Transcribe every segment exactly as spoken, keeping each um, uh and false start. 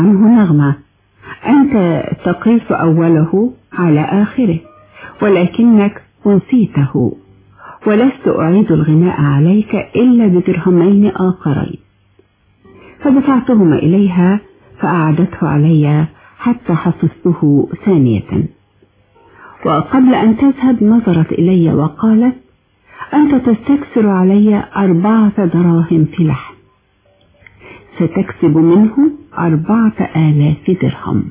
عنه نغمة. أنت تقيس أوله على آخره ولكنك أنسيته، ولست أعيد الغناء عليك إلا بدرهمين آخرين. فدفعتهما إليها فأعدته علي حتى حفظته ثانية، وقبل أن تذهب نظرت إلي وقالت: أنت تستكثر علي أربعة دراهم في لحم، ستكسب منه أربعة آلاف درهم.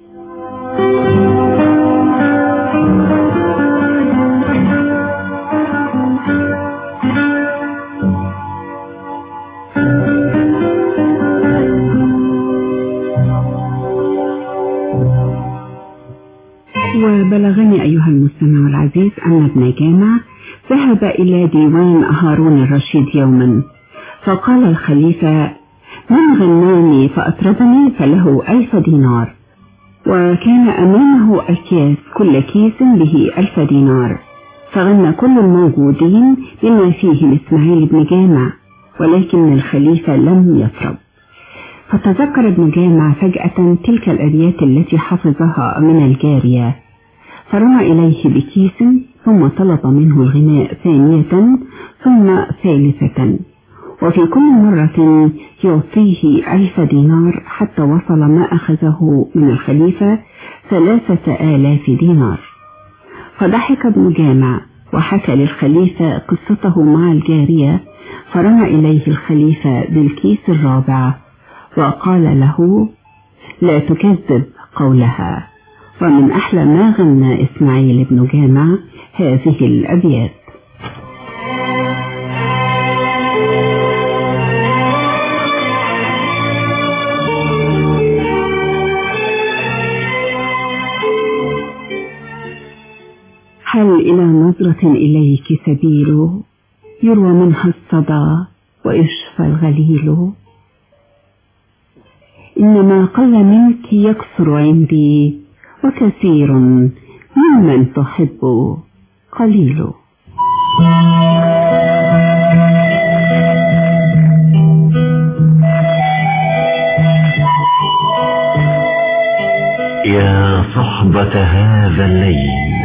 وبلغني أيها المستمع العزيز أن ابن جامع ذهب إلى ديوان هارون الرشيد يوما، فقال الخليفة: من غناني فأطربني فله ألف دينار. وكان أمامه أكياس، كل كيس به ألف دينار، فغنى كل الموجودين بما فيهم إسماعيل بن جامع، ولكن الخليفة لم يطرب. فتذكر ابن جامع فجأة تلك الأبيات التي حفظها من الجارية، فرمى إليه بكيس، ثم طلب منه الغناء ثانية ثم ثالثة، وفي كل مرة يعطيه ألف دينار، حتى وصل ما أخذه من الخليفة ثلاثة آلاف دينار. فضحك ابن جامع وحكى للخليفة قصته مع الجارية، فرمى إليه الخليفة بالكيس الرابع وقال له: لا تكذب قولها. ومن أحلى ما غنى إسماعيل بن جامع هذه الأبيات: هل إلى نظرة إليك سبيل، يروى منها الصدى ويشفى الغليل، إنما قل منك يكثر عندي، وكثير ممن تحب قليل. يا صحبة هذا الليل،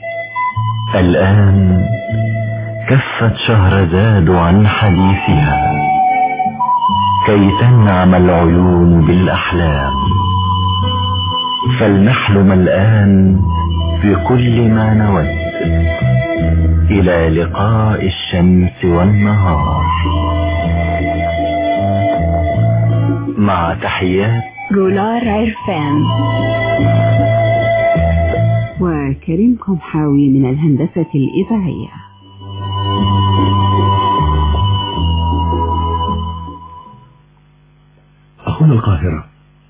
الآن كفت شهرزاد عن حديثها كي تنعم العيون بالأحلام، فلنحلم الآن بكل ما نود إلى لقاء الشمس والنهار. مع تحيات رولار عرفان وكريم قمحاوي من الهندسة الإذاعية. أخونا القاهرة.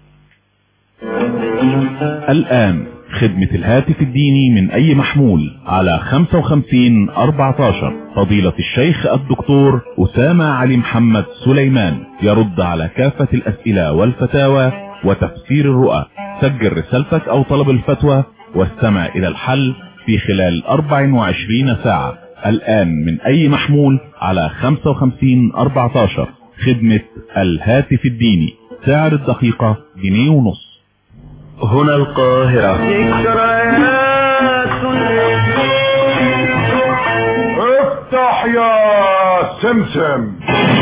الآن خدمة الهاتف الديني من أي محمول على خمسة وخمسين أربعة عشر. فضيلة الشيخ الدكتور أسامة علي محمد سليمان يرد على كافة الأسئلة والفتاوى وتفسير الرؤى. سجل رسالتك أو طلب الفتوى واستمع إلى الحل في خلال أربع وعشرين ساعة. الآن من أي محمول على خمسة وخمسين أربعة عشر. خدمة الهاتف الديني، سعر الدقيقة جنيه ونص. هنا القاهرة. افتح يا سمسم.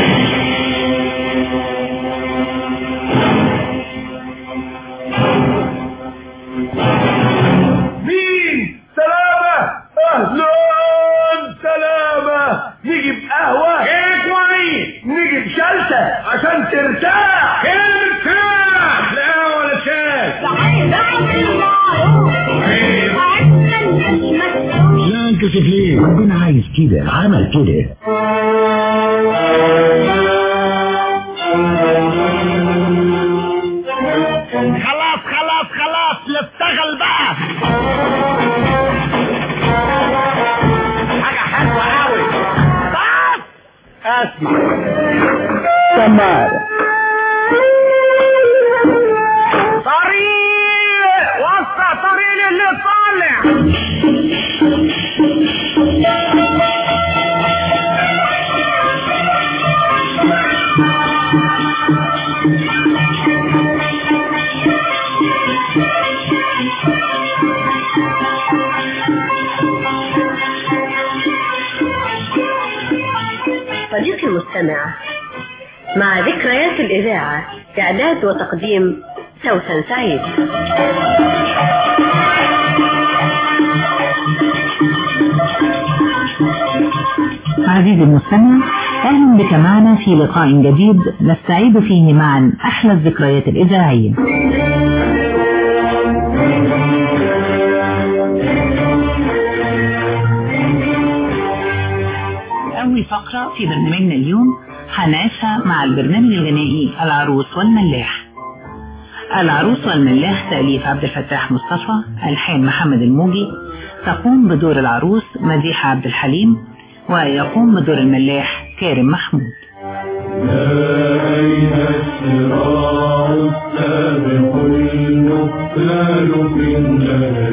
مين؟ سلامة. اهلا سلامة. نجيب قهوة؟ ايه كويس. نجيب شلتة عشان ترتاح. ايه مرتاح؟ لا ولا شاي. لا انكسف ليه؟ ربنا عايز كده، عمل كده. خلاص خلاص خلاص نشتغل بقى. حاجة حلوة قوي. بس اسمع سمارة. طريق وسع طريق اللي طالع. المستمع، مع ذكريات الإذاعة، إعداد وتقديم سوسن سعيد. عزيزي المستمع، أهلا بك معنا في لقاء جديد نستعيد فيه معا أحلى الذكريات الإذاعية. أول فقرة في برنامجنا اليوم هنعيشها مع البرنامج الغنائي العروس والملاح. العروس والملاح تأليف عبد الفتاح مصطفى، ألحان محمد الموجي. تقوم بدور العروس مديحة عبد الحليم، ويقوم بدور الملاح كارم محمود. يا أين الشراع السابق المقتال في النار،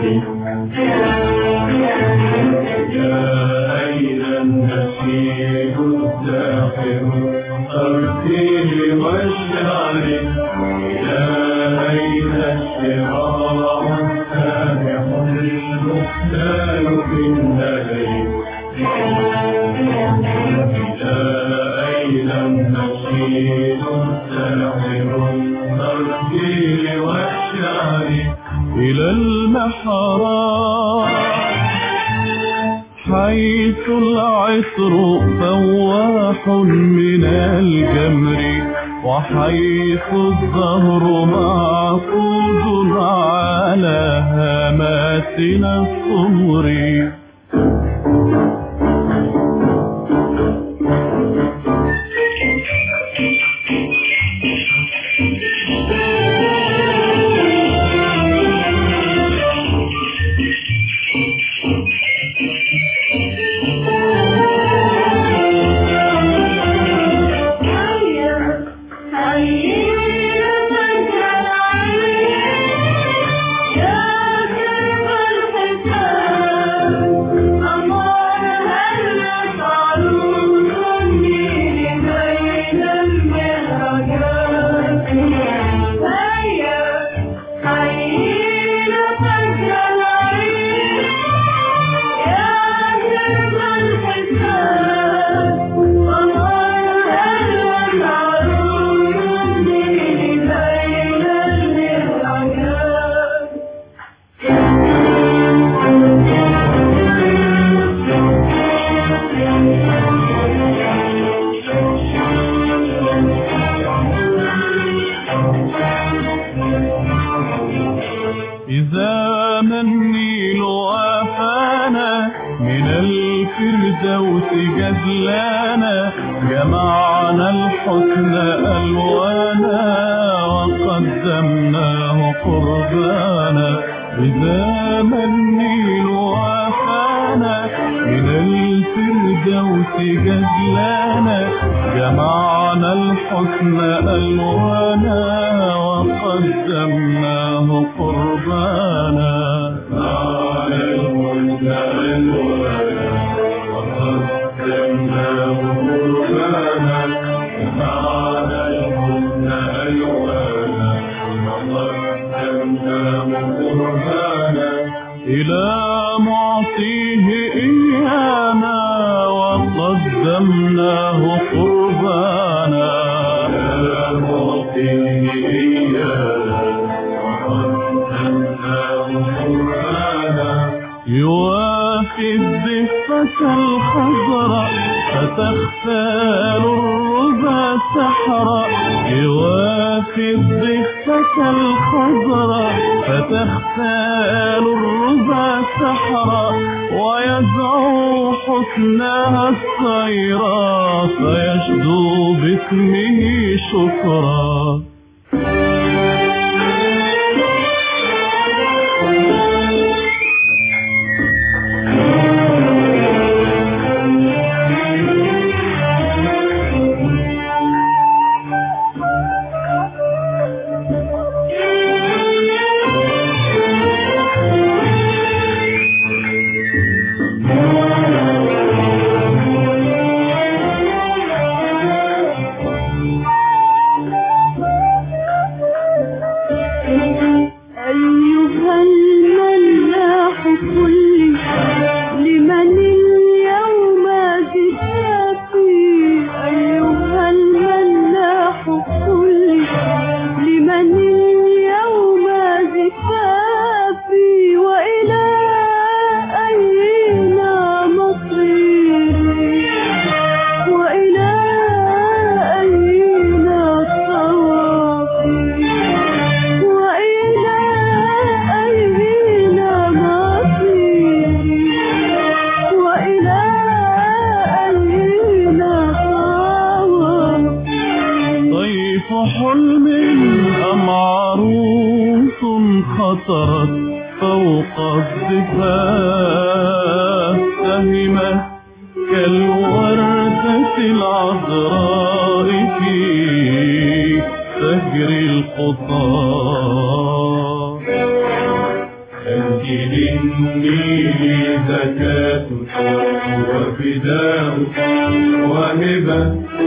يا أين النشيد الساحر أرسل والشعر، يا أين الشراع السابق المقتال في النار، أين النشيد الساحر الترتيل والشعر، إلى المحراب حيث العطر فواح من الجمر، وحيث الزهر معقود على هاماتنا السمر. عطرت فوق الضفاف سهمت كالوردة العذراء في سهر الخطى. أنت للنيل زكاة وفداء وهبة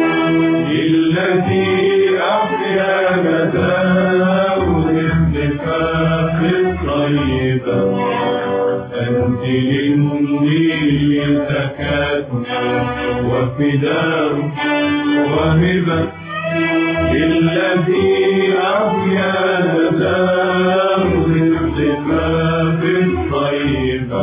للذي أحيا نداه النفاق الطيبة. أنت للنيل زكاة وفداء وهبة للذي أحيا نداه النفاق الطيبة.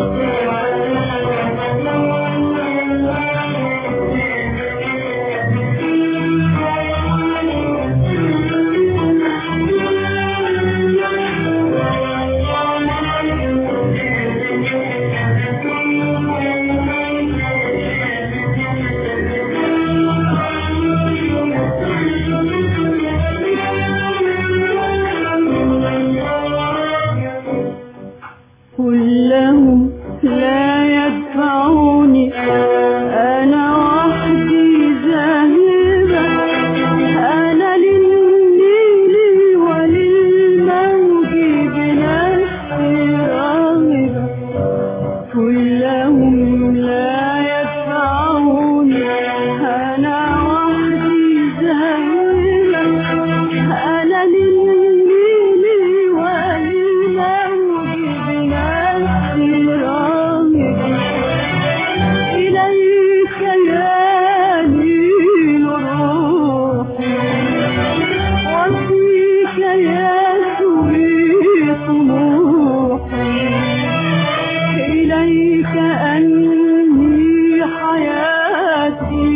كلهم لا يدفعوني أنا وحدي ذاهبة. أنا للنيل وللموج بنفسي راغبة. كلهم لا يدفعوني أنا وحدي ذاهبة. أنا للنيل وللموج بنفسي راغبة. إليك يا نيل روحي وفيك يسوي طموحي. إليك أنهي حياتي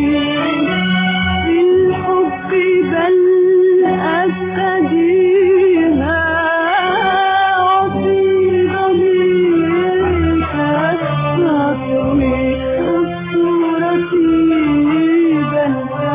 بالحب بل أبتديها. وفي ضميرك أستطوي أسطورتي بل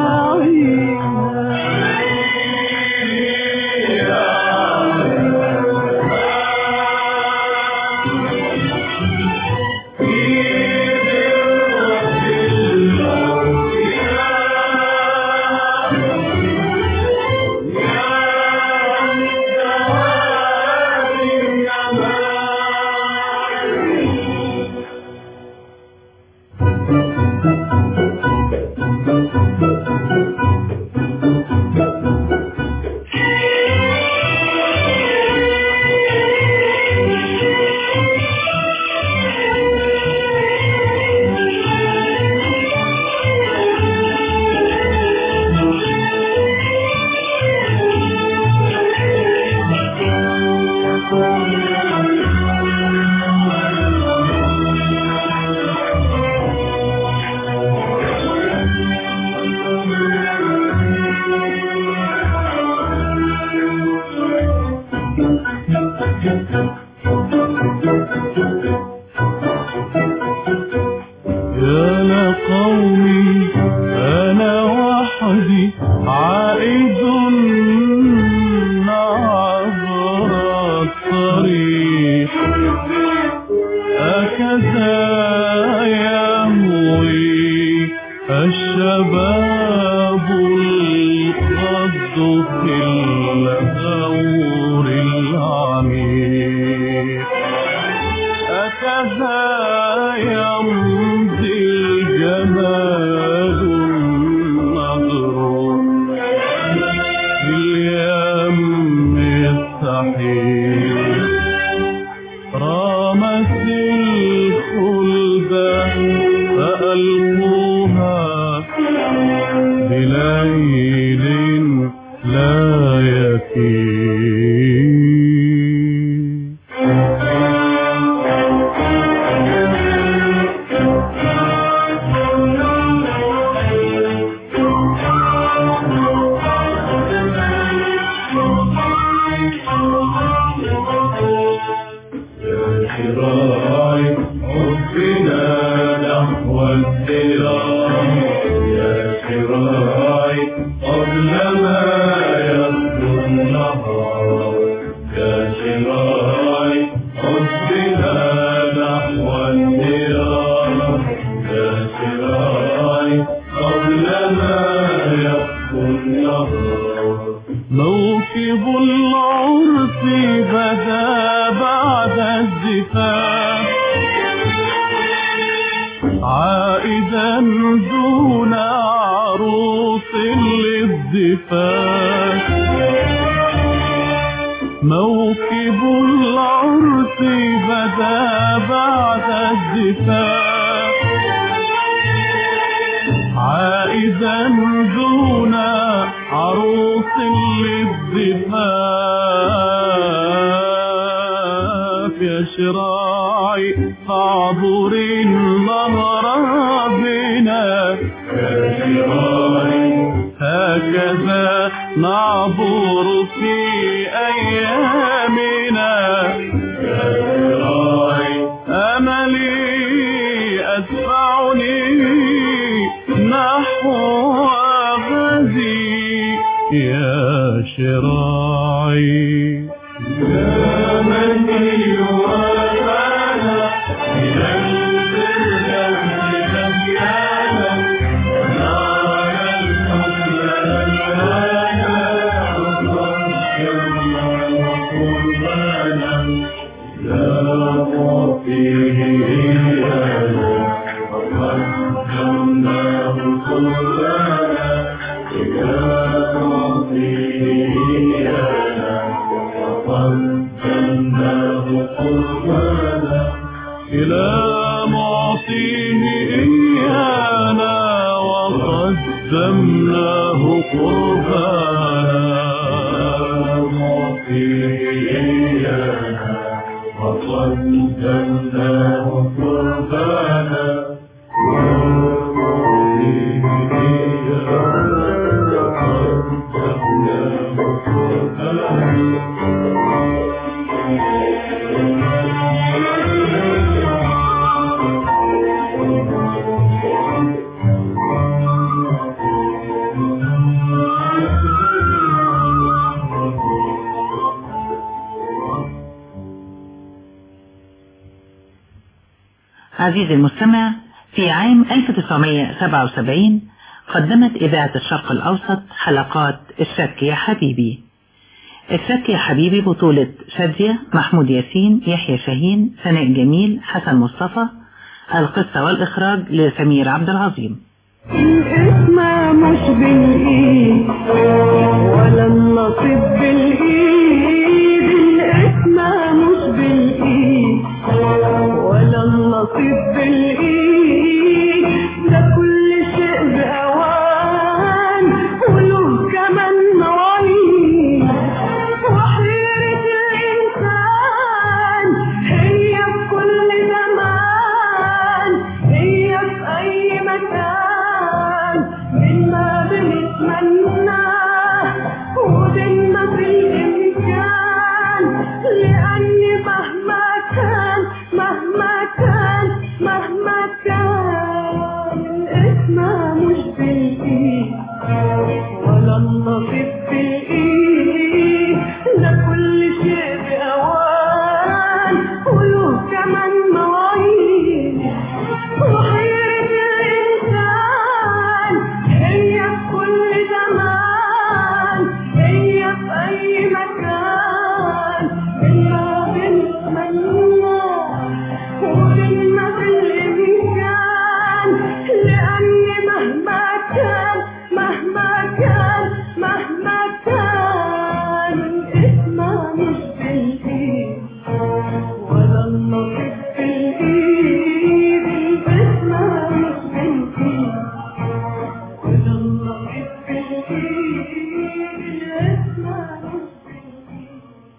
يا لقومي أنا وحدي عائد عبر الطريق. هكذا يهوي الشباب القد في الغور العميق. هكذا يمضي الجمال النظر في اليم السحيق. رامت الخلد فألقوها بليل لا يفيق. الزفاف عائدا دون عروس للزفاف موكب العرس بدا بعد الزفاف عائدا دون عروس للزفاف يا شراعي فاعبر النهر بنا يا شراعي هكذا نعبر في أيامنا يا شراعي أملي أدفعني نحو غدي يا شراعي يا من يوافانا إلى الفردوس مكانا ونرى الحسن ألوانا وصدقنا وقربانا لا فيه إيانا وقدمناه قربانا لا فيه إيانا وقدمناه قربانا إلى معطيه إيانا وقدمناه قربانا معطيه إيانا وقدمناه قربانا ومعطيه إيانا وقدمناه قربانا عزيزي المستمع، في عام ألف وتسعمائة وسبعة وسبعين قدمت إذاعة الشرق الأوسط حلقات الشك يا حبيبي. الشك يا حبيبي بطولة شادية، محمود ياسين، يحيى شاهين، سناء جميل، حسن مصطفى. القصة والإخراج لسمير عبد العظيم. الاسم مش بالإيد ولا النصيب بالإيد، الاسم مش بالإيد ولا النصيب بالإيد، ده كل شيء بأوان وله كمان مواعيد، وحيرة الإنسان هي في كل زمان، هي في أي مكان مما بنتمناه ودنا في الإمكان، لأن مهما كان مهما كان مهما كان الاسم مش بالإيد ولا النصيب بالإيد، ده كل شيء بأوان وله كمان مواعيد، وحيرة الإنسان هي في كل زمان، هي في أي مكان مما بنتمناه ودنا في الإمكان، لأن مهما كان مهما كان مهما كان الاسم مش بالإيد ولا النصيب بالإيد، الاسم مش بالإيد ولا النصيب بالإيد، الاسم مش بالإيد.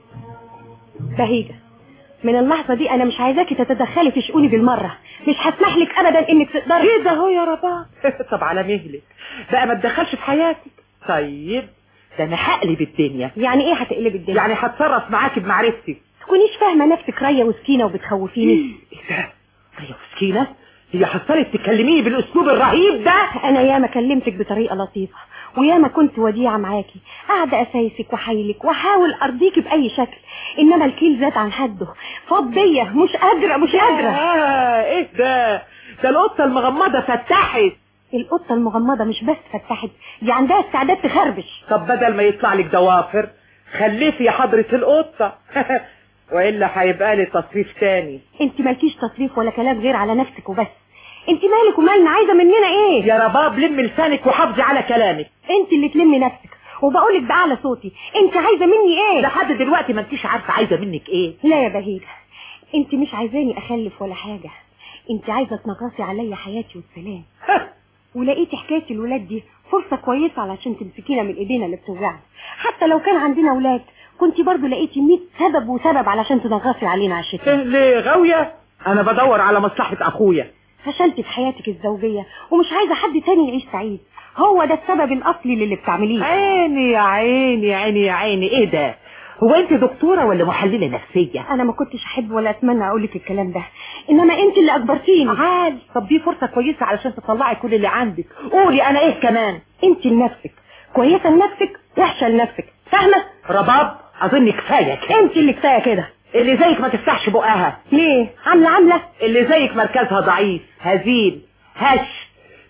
بهيجة، من اللحظة دي أنا مش عايزاكي تتدخلي في شؤوني بالمرة، مش هسمح لك أبدا إنك تقدري. ايه ده هو يا رباب؟ طب على مهلك بقى ما تدخلش في حياتك. طيب ده أنا هقلب الدنيا. يعني إيه هتقلب الدنيا؟ يعني هتصرف معاكي بمعرفتي. تكونيش فاهمة نفسك راية وسكينة وبتخوفيني. ايه ده؟ راية وسكينة؟ هي حصلت تكلميني بالأسلوب الرهيب ده؟ أنا ياما كلمتك بطريقة لطيفة وياما كنت وديعة معاكي، قاعدة أسايسك وحايلك وأحاول أرضيكي بأي شكل، إنما الكيل زاد عن حده، فاض بيا، مش قادرة مش قادرة. آه إيه ده؟ ده القطة المغمضة فتحت. القطة المغمضة مش بس فتحت، دي عندها استعداد تخربش. طب بدل ما يطلع لك ضوافر خلفي يا حضرة القطة. والا هيبقى لي تصريف تاني. انت مالكيش تصريف ولا كلام غير على نفسك وبس. انت مالك ومالنا؟ عايزه مننا ايه؟ يا رباب لم لسانك وحافظي على كلامك. انت اللي تلمي نفسك، وبقولك باعلى صوتي، انت عايزه مني ايه؟ لحد دلوقتي ما انتيش عارفه عايزه منك ايه. لا يا بهيجه، انت مش عايزاني اخلف ولا حاجه، انت عايزه تنغصي عليا حياتي والسلام. ولقيتي حكايه الولاد دي فرصه كويسه علشان تمسكينا من ايدينا اللي بتوجعنا. حتى لو كان عندنا ولاد كنت برضو لقيتي مية سبب وسبب علشان تنغصي علينا عشتنا. ايه ليه غاويه؟ انا بدور على مصلحه اخويا. فشلتي في حياتك الزوجيه ومش عايزه حد تاني يعيش سعيد، هو ده السبب الاصلي للي بتعمليه. عيني يا عيني يا عيني يا عيني. ايه ده؟ هو انت دكتوره ولا محلله نفسيه؟ انا ما كنتش احب ولا اتمنى اقولك الكلام ده، انما انت اللي اجبرتيني. عال، طب دي فرصه كويسه علشان تطلعي كل اللي عندك. قولي انا ايه كمان. انت لنفسك كويسه لنفسك وحشه لنفسك، فاهمه؟ رباب اظن كفايه كده. انت اللي كفايه كده. اللي زيك ما تفتحش بقها. ليه؟ عامله عامله اللي زيك مركزها ضعيف، هزيل، هش،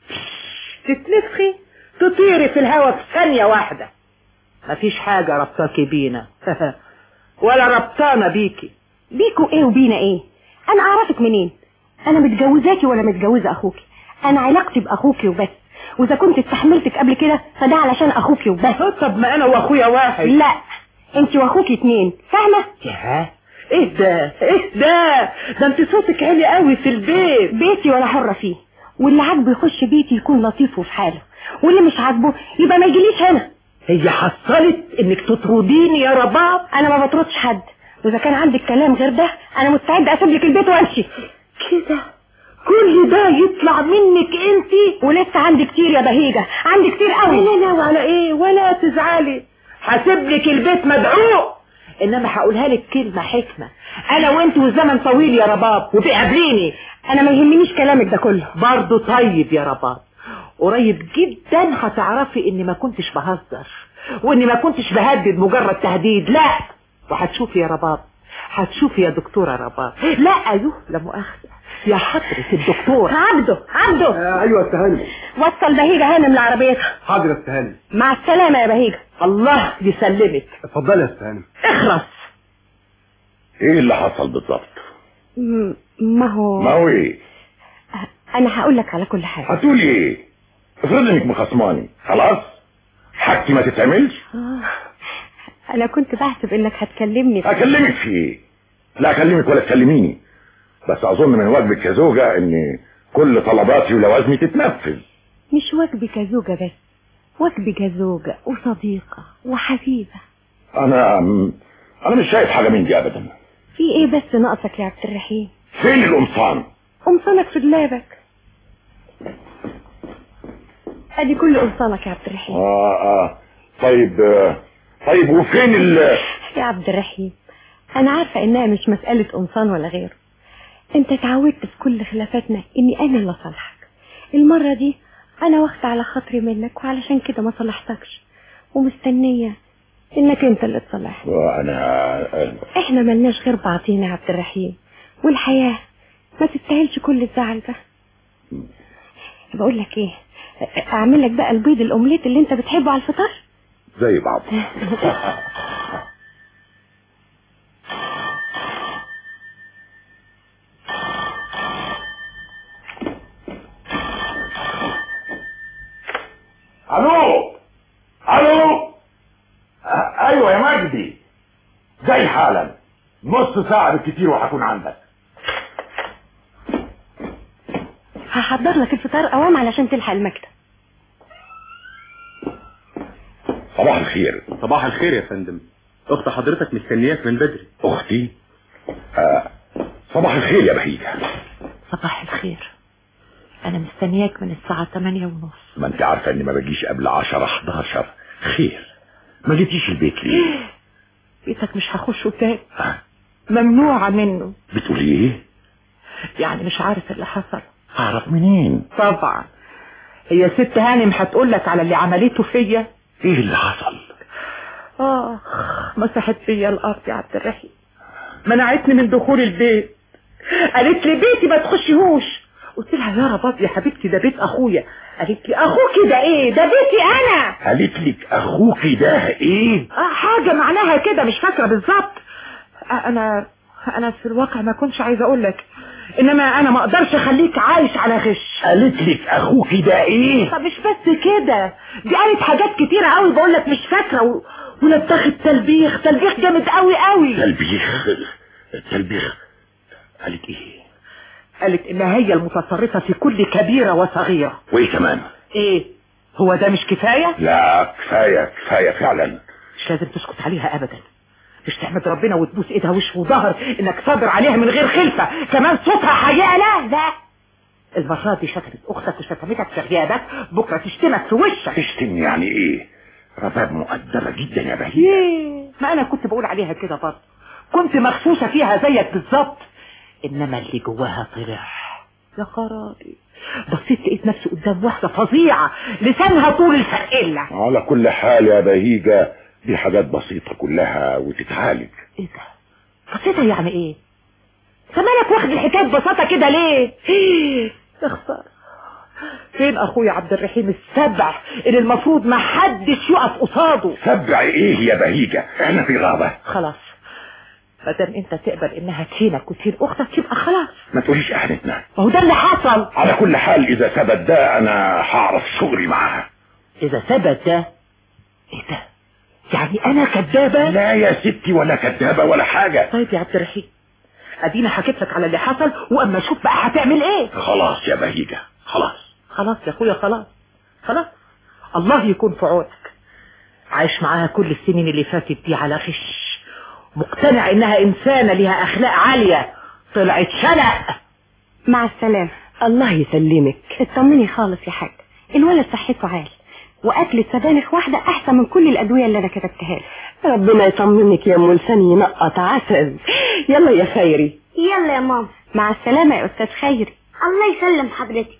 تتنفخي تطيري في الهوا في ثانيه واحده. مفيش حاجه ربطاكي بينا ولا ربطانا بيكي. بيكوا ايه وبينا ايه؟ انا اعرفك منين؟ انا متجوزاكي ولا متجوزه اخوكي؟ انا علاقتي باخوكي وبس، واذا كنت استحملتك قبل كده فده علشان اخوكي وبس. طب ما انا واخويا واحد. لا، انت واخوكي اتنين، فاهمه؟ ياه، ايه ده ايه ده ده انت صوتك عالي قوي في البيت. بيتي ولا حره فيه، واللي عاجبه يخش بيتي يكون لطيف وفي حاله، واللي مش عاجبه يبقى ما يجيليش هنا. هي حصلت انك تطرديني يا رباب؟ انا ما بطردش حد، واذا كان عندك كلام غير ده انا مستعد اسيب لك البيت وامشي. كده كل ده يطلع منك انت؟ ولسه عندي كتير يا بهيجه، عندي كتير قوي. لا لا وعلى ايه، ولا تزعلي، هسيب لك البيت مدعو، انما هقولها لك كلمه حكمه. انا وانت والزمن طويل يا رباب وتقابليني. انا ما يهمنيش كلامك ده كله. برضه طيب يا رباب، قريب جدا هتعرفي اني ما كنتش بهزر، واني ما كنتش بهدد مجرد تهديد، لا، وهتشوفي يا رباب، هتشوفي يا دكتوره رباب. لا ايوه لا مؤاخذه يا حضرة الدكتور. عبده عبده. آه ايوه استهاني. وصل بهيجه هانم لعربيتها. حاضر يا استهاني. مع السلامه يا بهيجه. الله يسلمك. اتفضلي يا استهاني. اخرس. ايه اللي حصل بالظبط؟ ما هو ما هو ايه؟ انا هقول لك على كل حاجه. هتقولي ايه؟ افرض انك مخصماني، خلاص حاجتي ما تتعملش. آه. انا كنت بحسب انك هتكلمني. اكلمك في ايه؟ لا اكلمك ولا تكلميني، بس اظن من واجبك كزوجة ان كل طلباتي ولوازمي تتنفذ. مش واجبي كزوجة بس، واجبي كزوجة وصديقة وحبيبة. انا انا مش شايف حاجة من دي ابدا. في ايه بس ناقصك يا عبد الرحيم؟ فين القمصان؟ قمصانك في دولابك. ادي كل قمصانك يا عبد الرحيم. اه اه طيب آه. طيب وفين ال يا عبد الرحيم، انا عارفة انها مش مسألة قمصان ولا غيره. انت اتعودت في كل خلافاتنا اني انا اللي اصالحك. المرة دي انا واخدة على خاطري منك، وعلشان كده ما صلحتكش، ومستنية انك انت اللي تصلحني. وانا احنا ملناش غير بعضينا يا عبد الرحيم، والحياة ما تستاهلش كل الزعل ده. بقول لك ايه، اعمل لك بقى البيض الاومليت اللي انت بتحبه على الفطار زي بعض. الو الو ايوه يا مجدي، جاي حالا، نص ساعة بالكتير وهكون عندك. هحضر لك الفطار اوام علشان تلحق المكتب. صباح الخير. صباح الخير يا فندم، اخت حضرتك مستنياك من بدري. اختي؟ آه. صباح الخير يا بهيجة. صباح الخير، انا مستنياك من الساعة تمانية ونص. ما انت عارفة اني ما بجيش قبل عشرة حداشر. خير، ما جيتيش البيت ليه؟ بيتك مش هخشه تاني، ممنوعة منه. بتقولي ايه؟ يعني مش عارف اللي حصل. اعرف منين؟ طبعا هي ست هانم هتقولك على اللي عملته فيا. ايه اللي حصل؟ اه مسحت فيا الارض يا عبد الرحيم، منعتني من دخول البيت، قالت لي بيتي ما تخشيهوش. قلت لها يا رباب يا حبيبتي ده بيت اخويا. قالت لي اخوكي ده ايه؟ ده بيتي انا. قالت لك اخوكي ده ايه؟ اه حاجه معناها كده، مش فاكره بالظبط. انا انا في الواقع ما كنتش عايزه اقول لك، انما انا ما اقدرش اخليك عايش على غش. قالت لك اخوك ده ايه؟ طب مش بس كده، دي قالت حاجات كتيره قوي بقول لك مش فاكره و... ولبخت تلبيخ تلبيخ جامد قوي قوي. تلبيخ تلبيخ قالت ايه؟ قالت انها هي المتصرفه في كل كبيره وصغيره. وايه كمان؟ ايه هو ده مش كفايه؟ لا كفايه كفايه فعلا. مش لازم تسكت عليها ابدا، مش تحمد ربنا وتبوس ايدها وش وظهر انك صابر عليها من غير خلفه، كمان صوتها حقيقه. لا لا المرة دي شتمت اختك وشتمتك في غيابك، بكره تشتمك في وشك. تشتم يعني ايه؟ رباب مؤدبه جدا يا بهية. ايه ما انا كنت بقول عليها كده برضه، كنت مغشوشه فيها زيك بالظبط، انما اللي جواها طلع يا خرابي. بصيت لقيت نفسي قدام واحده فظيعه لسانها طول الفرقله. على كل حال يا بهيجة دي حاجات بسيطه كلها وتتعالج. ايه ده بسيطه يعني ايه؟ زمانك واخد الحكايه ببساطه كده ليه؟ يا خساره، فين اخويا عبد الرحيم السبع اللي المفروض ما حدش يقف قصاده؟ سبع ايه يا بهيجة؟ احنا في غابه. خلاص ما دام انت تقبل انها تهينك وتهين اختك يبقى خلاص. ما تقوليش اهانتنا. ما هو ده اللي حصل. على كل حال اذا ثبت ده انا هعرف شغلي معاها. اذا ثبت ده ايه ده؟ يعني انا كدابه؟ لا يا ستي ولا كدابه ولا حاجه. طيب يا عبد الرحيم ادينا حكيت لك على اللي حصل، واما اشوف بقى هتعمل ايه. خلاص يا بهيجة خلاص. خلاص يا اخويا خلاص خلاص. الله يكون في عونك، عايش معاها كل السنين اللي فاتت دي على غش، مقتنع انها انسانة لها اخلاق عالية، طلعت شنق. مع السلامة. الله يسلمك. اطمني خالص يا حاج، الولد صحته عال، واكل سبانخ واحدة احسن من كل الادوية اللي انا كتبتها له. ربنا يطمنك يا ام لساني ينقط عسل. يلا يا خيري. يلا يا ماما. مع السلامة يا استاذ خيري. الله يسلم حضرتك.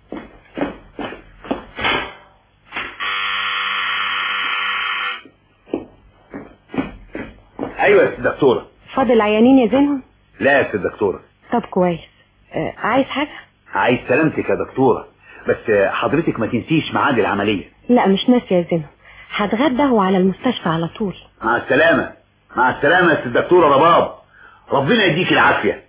ايوه يا دكتورة. فاضل عيانين يا زينهم؟ لا يا دكتورة. طب كويس. آه عايز حاجة؟ عايز سلامتك يا دكتورة، بس حضرتك ما تنسيش ميعاد العملية. لا مش ناسي يا زينهم، هتغدى وعلى المستشفى على طول. مع السلامة. مع السلامة يا الدكتورة رباب، ربنا يديك العافية.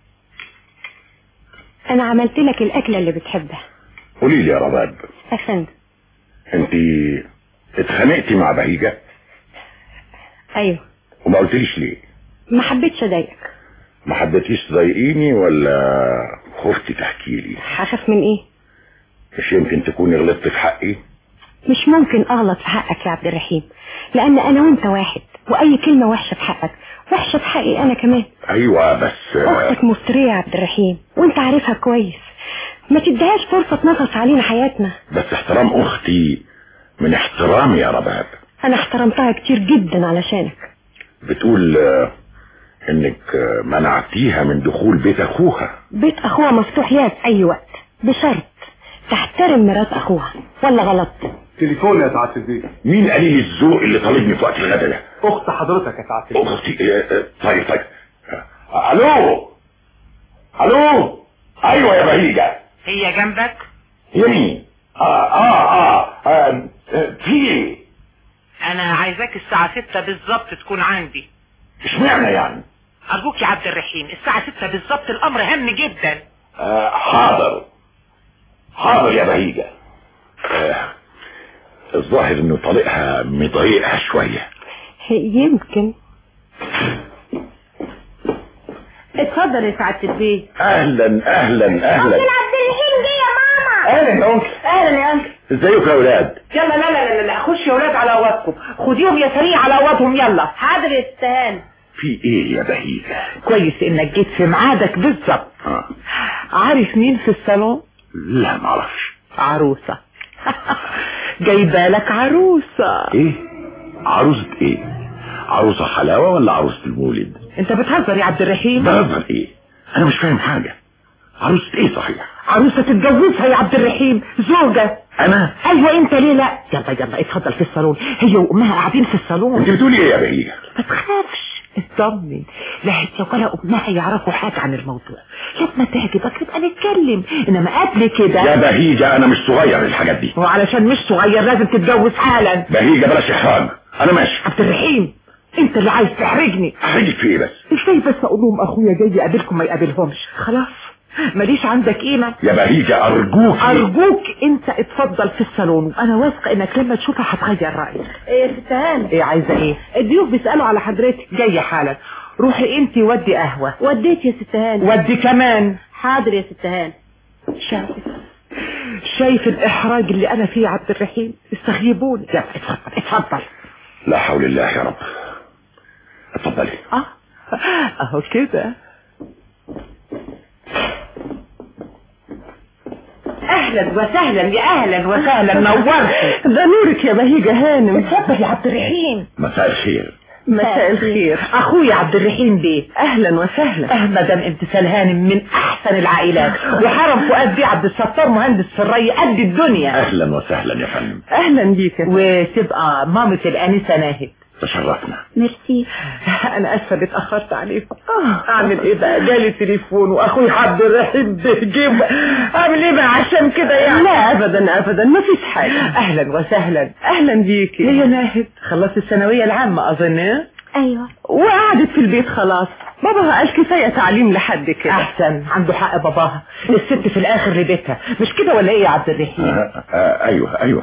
انا عملت لك الاكلة اللي بتحبها. قولي لي يا رباب. افندم. انت اتخانقتي مع بهيجة؟ ايوه. وما قلتليش ليه؟ ما حبيتش اضايقك. ما حبيتيش تضايقيني ولا خفتي تحكي لي؟ هخاف من ايه؟ مش يمكن تكوني غلطت في حقي؟ مش ممكن اغلط في حقك يا عبد الرحيم، لان انا وانت واحد، واي كلمة وحشة في حقك وحشة في حقي انا كمان. ايوه بس اختك مفترية يا عبد الرحيم، وانت عارفها كويس، ما تديهاش فرصة تنغص علينا حياتنا. بس احترام اختي من احترامي يا رباب. انا احترمتها كتير جدا علشانك. بتقول انك منعتيها من دخول بيت اخوها. بيت اخوها مفتوح ليها في اي وقت، بشرط تحترم مرات اخوها، ولا غلط؟ تليفون يا سعادة البيت. مين قليل الذوق اللي طالبني في وقت الغدا ده؟ اخت حضرتك يا سعادة البيت. اختي؟ طيب طيب. الو الو. ايوه يا بهيجة. هي جنبك؟ هي مين؟ آه آه, آه, آه, آه في ايه؟ انا عايزاك الساعة ستة بالظبط تكون عندي. اشمعنى يعني؟ ارجوك يا عبد الرحيم الساعة ستة بالظبط، الامر هام جدا. آه حاضر حاضر يا بهيجة. آه الظاهر انه طريقها مضايقها شوية. يمكن. اتفضل يا سعادة البيت. اهلا اهلا اهلا. انكل عبد الرحيم جه يا ماما. اهلا يا انكل. اهلا يا انكل. ازيكم يا اولاد؟ يلا لا لا لا لا خش يا اولاد على اوضتكم، خديهم يا سريع على اوضهم يلا. حاضر يا استهان. في ايه يا بهيجة؟ كويس انك جيت في ميعادك بالظبط. آه. عارف مين في الصالون؟ لا معرفش. عروسة. جايبه لك عروسة. ايه؟ عروسة ايه؟ عروسة حلاوة ولا عروسة المولد؟ انت بتهزر يا عبد الرحيم؟ بهزر ايه؟ انا مش فاهم حاجة. عروسة ايه صحيح؟ عروسة تتجوزها يا عبد الرحيم، زوجة. انا؟ ايوه انت ليه لا؟ يلا يلا اتفضل في الصالون، هي وامها قاعدين في الصالون. انت بتقولي ايه يا بهيجة؟ ما تخافش اطمن، لا هي ولا امها يعرفوا حاجة عن الموضوع، لما تعجبك نبقى نتكلم، انما قبل كده. يا بهيجة انا مش صغير للحاجات دي. وعلشان مش صغير لازم تتجوز حالا. بهيجة بلاش احراج، انا ماشي. عبد الرحيم انت اللي عايز تحرجني. احرجك في ايه بس؟ ازاي بس اقول لهم اخويا جاي يقابلكم ما يقابلهمش؟ خلاص ماليش عندك قيمة يا بهيجة. ارجوك ارجوك انت اتفضل في الصالون، وانا واثقه انك لما تشوفها هتغير رايك. ايه يا ست هانم؟ ايه عايزه ايه؟ الضيوف بيسالوا على حضرتك. جايه حالا. روحي انت ودي قهوه. وديت يا ست هانم. ودي كمان. حاضر يا ست هانم. شايف شايف الاحراج اللي انا فيه يا عبد الرحيم؟ استغيبوني. يلا اتفضل اتفضل. لا حول الله يا رب. اتفضلي. اه اهو كده. اهلا وسهلا يا اهلا وسهلا. نورت. ده نورك يا بهيجة هانم. اتفضل يا عبد الرحيم. مساء الخير. مساء الخير. اخويا عبد الرحيم بيه. اهلا وسهلا. اه مدام امتثال هانم من احسن العائلات، وحرم فؤاد بيه عبد الستار مهندس في الري قد الدنيا. اهلا وسهلا يا فندم. اهلا بيك. وتبقى مامة الانسه ناهد. تشرفنا. ميرسي. انا اسفه اني اتاخرت عليكم. اعمل ايه بقى؟ جالي تليفون واخوي عبد الرحيم بيجيب. اعمل ايه بقى عشان كده يعني؟ لا ابدا ابدا ما فيش حاجه. اهلا وسهلا. اهلا بيكي. يا ناهد خلصت الثانويه العامه اظن؟ ايوه. وقعدت في البيت خلاص. باباها قال كفايه تعليم لحد كده. احسن. عنده حق باباها. الست في الاخر لبيتها مش كده ولا ايه يا عبد الرحيم؟ آه آه ايوه ايوه.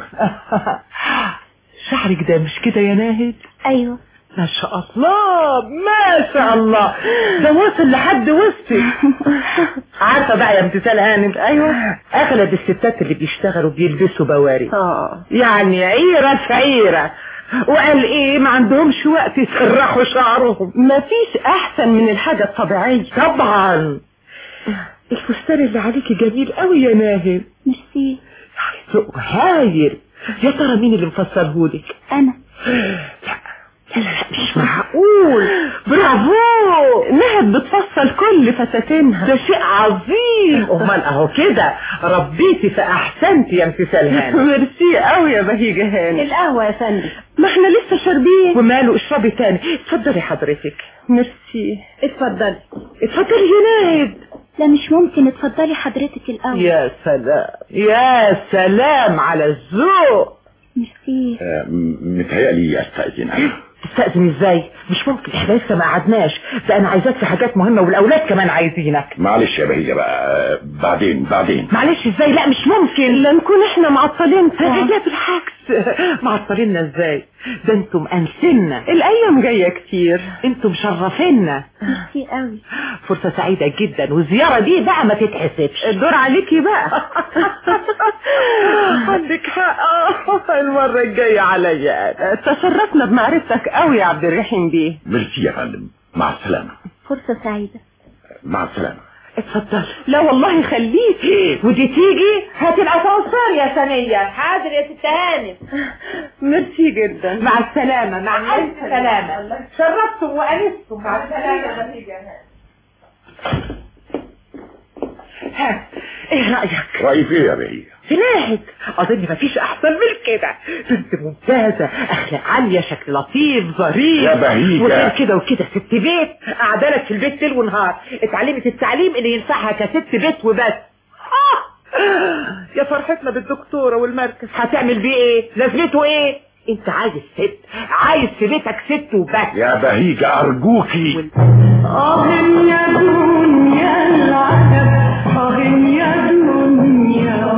شعرك ده مش كده يا ناهد؟ ايوه. ما شاء الله ما شاء الله. ده وصل لحد وسطي. عارفه بقى يا امتثال هانم؟ ايوه. اغلب الستات اللي بيشتغلوا بيلبسوا بواري. اه يعني عيره في عيره. وقال ايه ما عندهمش وقت يسرحوا شعرهم. ما فيش احسن من الحاجه الطبيعيه. طبعا. الفستان اللي عليكي جميل قوي يا ناهد. ميرسي. ذوق هايل. يا ترى مين اللي مفسرهولك؟ انا. لا لا لا مش معقول. برافو. نهد بتفصل كل فساتينها. ده شيء عظيم. امال اهو كده ربيتي فاحسنتي يا امتثال هانم. ميرسي قوي يا بهيجة هانم. القهوه يا فندم. ما احنا لسه شاربين. وماله اشربي تاني. اتفضلي حضرتك. ميرسي. اتفضلي. اتفضلي يا ناهد. لا مش ممكن. اتفضلي حضرتك الاول. يا سلام يا سلام على الذوق. ميرسي. آه متهيألي استأذن انا. تستأذن ازاي؟ مش ممكن احنا لسه ما قعدناش. ده انا عايزاك في حاجات مهمة والاولاد كمان عايزينك. معلش يا بهيجة بقى. بعدين بعدين. معلش ازاي؟ لا مش ممكن. لا نكون احنا معطلين. لا بالعكس. معطليننا ازاي؟ ده انتم انسنا. الايام جاية كتير. انتم مشرفينا. ميرسي قوي. فرصة سعيدة جدا والزيارة دي بقى ما تتحسبش. الدور عليكي بقى. عندك حق. المرة الجاية عليا. تشرفنا بمعرفتك قوي يا عبد الرحيم بيه. ميرسي يا فندم. مع السلامة. فرصة سعيدة. مع السلامة. اتفضل. لا والله خليكي. ودي تيجي هتبقى توصل يا ثانية. حاضر يا ست هانم. ميرسي جدا. مع السلامة. مع الف سلامة. شرفتم وانستم. مع السلامة. ها ايه رأيك؟ رأيي في ايه يا بهيجة؟ في ناهد. اظن مفيش احسن من كده. بنت ممتازة اخلاق عالية شكل لطيف ظريف. يا بهيجة. وغير كده وكده ست بيت قاعدالك في البيت ليل ونهار. اتعلمت التعليم اللي ينفعها كست بيت وبس. آه. يا فرحتنا بالدكتورة والمركز. هتعمل بيه ايه؟ لازمته ايه؟ انت عايز ست. عايز في بيتك ست وبس. يا بهيجة ارجوكي. اه يا دنيا العجب. اه يا دنيا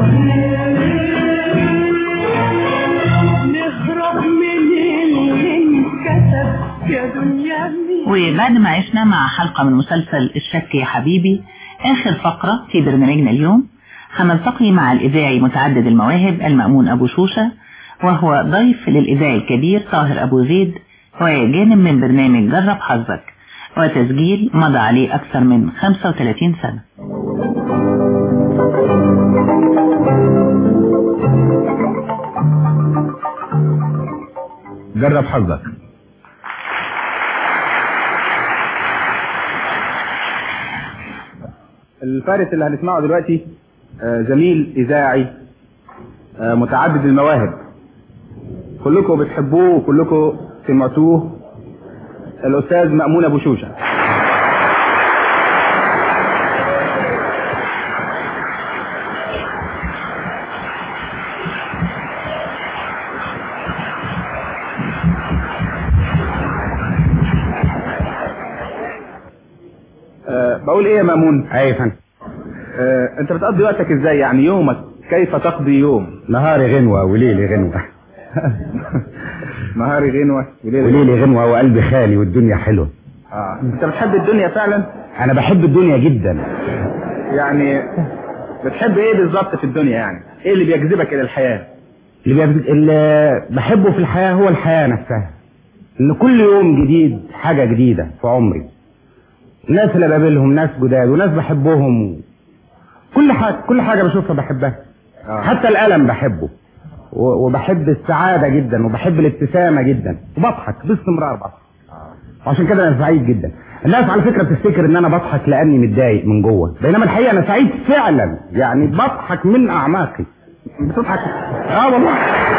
نهرب من اللي انكتب يا دنيا. وبعد ما عشنا مع حلقة من مسلسل الشك يا حبيبي آخر فقرة في برنامجنا اليوم، هنلتقي مع الإذاعي متعدد المواهب المأمون أبو شوشة، وهو ضيف للإذاعي الكبير طاهر أبو زيد، وهي جانب من برنامج جرب حظك، وتسجيل مضى عليه أكثر من خمسة وثلاثين سنة. جرب حظك. الفارس اللي هنسمعه دلوقتي زميل إذاعي متعدد المواهب، كلكم بتحبوه وكلكم سمعتوه، الأستاذ مأمون أبو شوشة. أه بقول ايه يا مأمون؟ ايه يا فندم؟ أه انت بتقضي وقتك ازاي؟ يعني يومك كيف تقضي يوم؟ نهاري غنوة وليلي غنوة. نهاري غنوة وليلي, وليلي غنوة وقلبي خالي والدنيا حلوة. اه انت بتحب الدنيا فعلا؟ انا بحب الدنيا جدا. يعني بتحب ايه بالظبط في الدنيا؟ يعني ايه اللي بيجذبك الى الحياة؟ اللي, بيجذب... اللي بحبه في الحياة هو الحياة نفسها، ان كل يوم جديد حاجة جديدة في عمري. الناس اللي بقابلهم ناس جداد وناس بحبهم، كل حاجة كل حاجة بشوفها بحبها. آه. حتى الألم بحبه، وبحب السعادة جدا، وبحب الابتسامة جدا، وبضحك باستمرار بضحك. آه. عشان كده انا سعيد جدا. الناس على فكرة بتفتكر ان انا بضحك لاني متضايق من جوه، بينما الحقيقة انا سعيد فعلا، يعني بضحك من اعماقي. بتضحك؟ اه والله.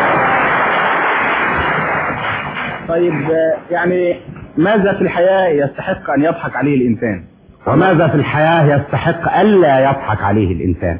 طيب يعني ماذا في الحياة يستحق ان يضحك عليه الانسان؟ وماذا في الحياة يستحق الا يضحك عليه الانسان؟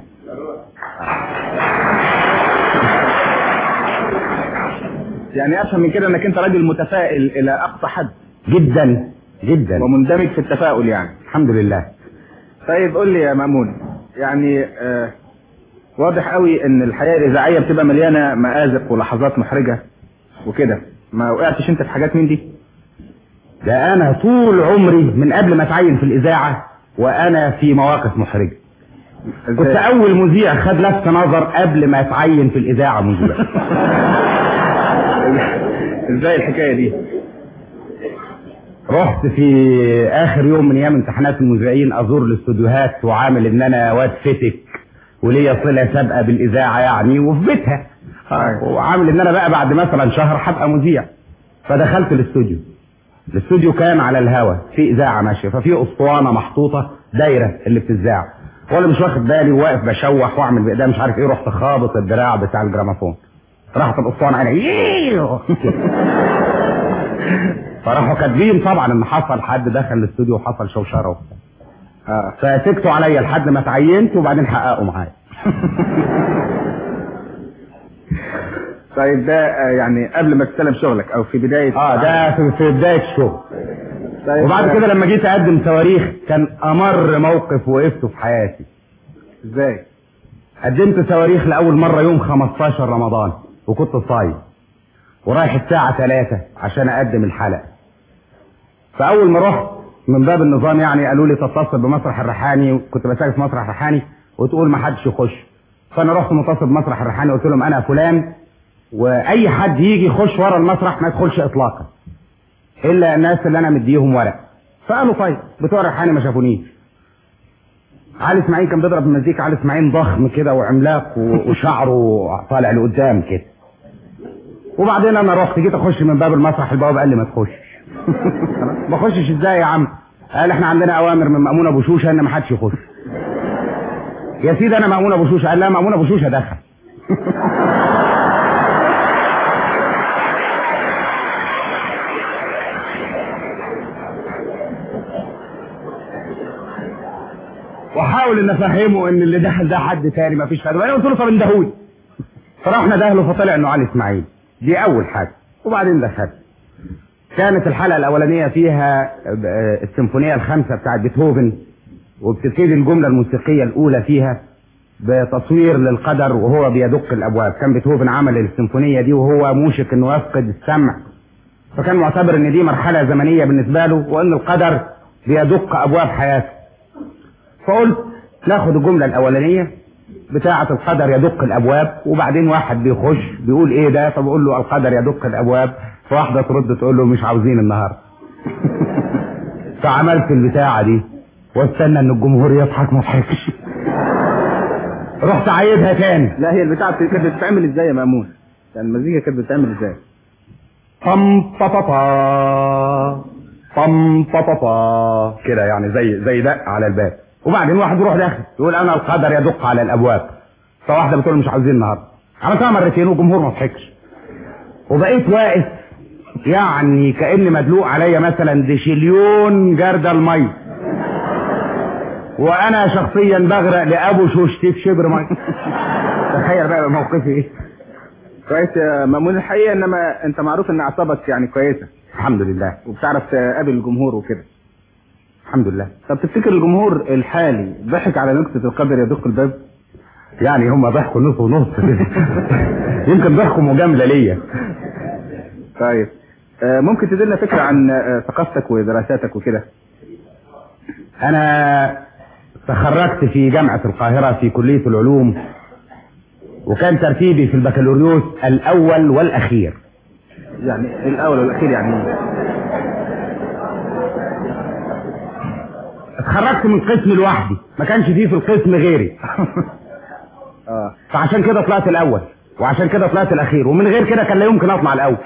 يعني افهم من كده انك انت راجل متفائل الى اقصى حد. جدا جدا. ومندمج في التفاؤل يعني. الحمد لله. طيب قول لي يا مأمون، يعني آه واضح قوي ان الحياة الاذاعية بتبقى مليانة مآزق ولحظات محرجة وكده، ما وقعتش انت في حاجات من دي؟ ده انا طول عمري من قبل ما اتعين في الاذاعة وانا في مواقف محرجة. كنت اول مذيع خد لفت نظر قبل ما اتعين في الاذاعة مذيع. ازاي الحكاية دي؟ رحت في اخر يوم من ايام امتحانات المذيعين ازور الاستوديوهات وعامل ان انا واد فتك وليا صلة سابقة بالاذاعة يعني، وفي بيتها. وعامل ان انا بقى بعد مثلا شهر هبقى مذيع. فدخلت الاستوديو. الاستوديو كان على الهوا في اذاعة ماشية، ففي اسطوانة محطوطة دايرة اللي بتذاع، وانا مش واخد بالي وواقف بشوح واعمل بايديا مش عارف ايه، رحت خابط الدراع بتاع الجرامافون، راحت الاسطوانة على فراحوا كاتبين طبعا ان حصل حد دخل الاستوديو وحصل شوشره وبتاع. اه فسكتوا عليا لحد ما اتعينت وبعدين حققوا معايا. طيب ده يعني قبل ما تستلم شغلك او في بدايه؟ اه ده في, في بدايه الشغل. طيب وبعد كده لما جيت اقدم تواريخ كان امر موقف وقفته في حياتي. ازاي؟ قدمت تواريخ لاول مره يوم خمستاشر رمضان وكنت صايم ورايح الساعه ثلاثة عشان اقدم الحلقه. فاول ما رحت من باب النظام يعني قالوا لي تتصل بمسرح الريحاني، وكنت بسجل في مسرح الريحاني، وتقول ما حدش يخش. فانا رحت متصل بمسرح الريحاني وقلت لهم انا فلان واي حد يجي يخش ورا المسرح ما يدخلش اطلاقا الا الناس اللي انا مديهم ورق. فقالوا طيب. بتوع الريحاني ما شافونيش. علي اسماعيل كان بيضرب المزيكا، علي اسماعيل ضخم كده وعملاق وشعره طالع لقدام كده. وبعدين انا رحت جيت اخش من باب المسرح، البواب قال لي ما تخشش. ما اخشش ازاي يا عم؟ قال احنا عندنا اوامر من مأمون ابو شوشه ان ما حدش يخش. يا سيدي انا مأمون ابو شوشه. قال لا مأمون ابو شوشه دخل. وحاول ان افهمه ان اللي دخل ده حد تاني ما فيش حد. وانا قلت له طب اندهولي. فرحنا دهله فطلع انه علي اسماعيل. دي اول حاجه. وبعدين دخلت. كانت الحلقه الاولانيه فيها السيمفونيه الخامسه بتاعت بيتهوفن، وبتبتدي الجمله الموسيقيه الاولى فيها بتصوير للقدر وهو بيدق الابواب. كان بيتهوفن عمل السيمفونيه دي وهو موشك انه يفقد السمع، فكان معتبر ان دي مرحله زمنيه بالنسبه له وان القدر بيدق ابواب حياته. فقلت ناخد الجمله الاولانيه بتاعه القدر يدق الابواب، وبعدين واحد بيخش بيقول ايه ده، فبقول له القدر يدق الابواب، فواحده ترد تقول له مش عاوزين النهارده. فعملت البتاعه دي واستنى ان الجمهور يضحك ما ضحكش. رحت عايدها تاني. لا هي البتاعه كانت بتتعمل ازاي يا مأمون؟ يعني المزيكا كانت بتتعمل ازاي؟ طم طا طم طا كده يعني زي زي دق على الباب. وبعدين واحد يروح داخل يقول انا القدر يدق على الابواب، فواحده بتقول مش عاوزين النهارده. عملتها مرتين والجمهور ما ضحكش. وبقيت واقف يعني كأن مدلوق عليا مثلا دشليون جردل المي، وانا شخصيا بغرق لابو شوشتي في شبر مي. تخيل بقى موقفي ايه. كويس يا مأمون الحقيقه، انما انت معروف ان اعصابك يعني كويسه الحمد لله، وبتعرف تقابل الجمهور وكده. الحمد لله. طب تفتكر الجمهور الحالي ضحك على نكتة القدر يدق الباب؟ يعني هم ضحكوا نص ونص يمكن ضحكوا مجاملة ليا. طيب ممكن تدلنا فكرة عن ثقافتك ودراساتك وكده؟ انا تخرجت في جامعة القاهرة في كلية العلوم، وكان ترتيبي في البكالوريوس الاول والاخير. يعني الاول والاخير يعني ايه؟ اتخرجت من قسم لوحدي، ما كانش فيه في القسم غيري. اه فعشان كده طلعت الاول، وعشان كده طلعت الاخير، ومن غير كده كان لا يمكن اطلع الاول.